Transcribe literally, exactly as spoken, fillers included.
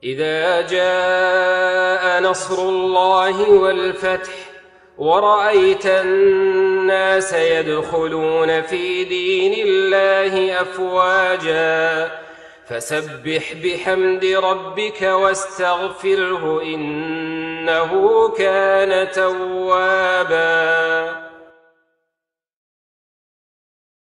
إذا جاء نصر الله والفتح ورأيت الناس يدخلون في دين الله أفواجا فسبح بحمد ربك واستغفره إنه كان توابا.